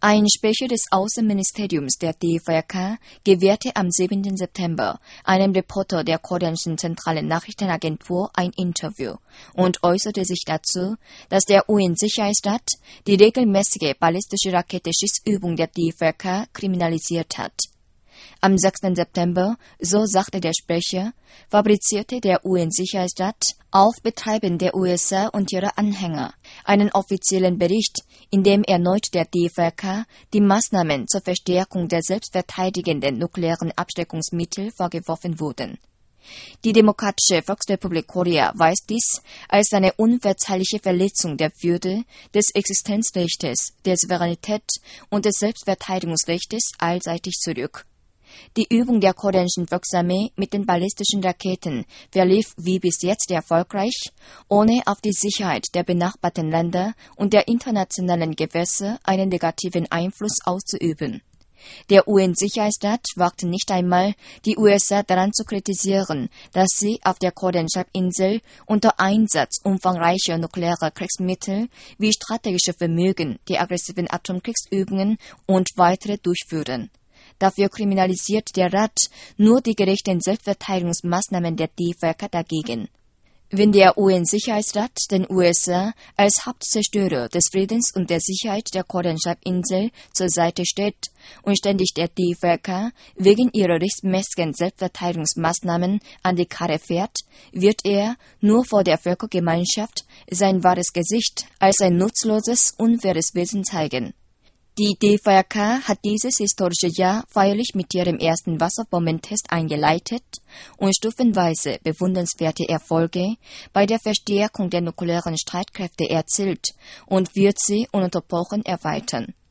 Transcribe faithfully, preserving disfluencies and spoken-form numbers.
Ein Sprecher des Außenministeriums der D V R K gewährte am siebten September einem Reporter der koreanischen zentralen Nachrichtenagentur ein Interview und äußerte sich dazu, dass der U N-Sicherheitsrat die regelmäßige ballistische Raketenschießübung der D V R K kriminalisiert hat. Am sechsten September, so sagte der Sprecher, fabrizierte der U N-Sicherheitsrat auf Betreiben der U S A und ihrer Anhänger einen offiziellen Bericht, in dem erneut der D V R K die Maßnahmen zur Verstärkung der selbstverteidigenden nuklearen Abschreckungsmittel vorgeworfen wurden. Die Demokratische Volksrepublik Korea weist dies als eine unverzeihliche Verletzung der Würde, des Existenzrechts, der Souveränität und des Selbstverteidigungsrechts allseitig zurück. Die Übung der koreanischen Volksarmee mit den ballistischen Raketen verlief wie bis jetzt erfolgreich, ohne auf die Sicherheit der benachbarten Länder und der internationalen Gewässer einen negativen Einfluss auszuüben. Der U N-Sicherheitsrat wagte nicht einmal, die U S A daran zu kritisieren, dass sie auf der koreanischen Halbinsel unter Einsatz umfangreicher nuklearer Kriegsmittel wie strategische Vermögen die aggressiven Atomkriegsübungen und weitere durchführen. Dafür kriminalisiert der Rat nur die gerechten Selbstverteidigungsmaßnahmen der D V R K dagegen. Wenn der U N-Sicherheitsrat den U S A als Hauptzerstörer des Friedens und der Sicherheit der koreanischen Halbinsel zur Seite steht und ständig der D V R K wegen ihrer rechtmäßigen Selbstverteidigungsmaßnahmen an die Karre fährt, wird er nur vor der Völkergemeinschaft sein wahres Gesicht als ein nutzloses, unfaires Wesen zeigen. Die D V R K hat dieses historische Jahr feierlich mit ihrem ersten Wasserbombentest eingeleitet und stufenweise bewundernswerte Erfolge bei der Verstärkung der nuklearen Streitkräfte erzielt und wird sie ununterbrochen erweitern.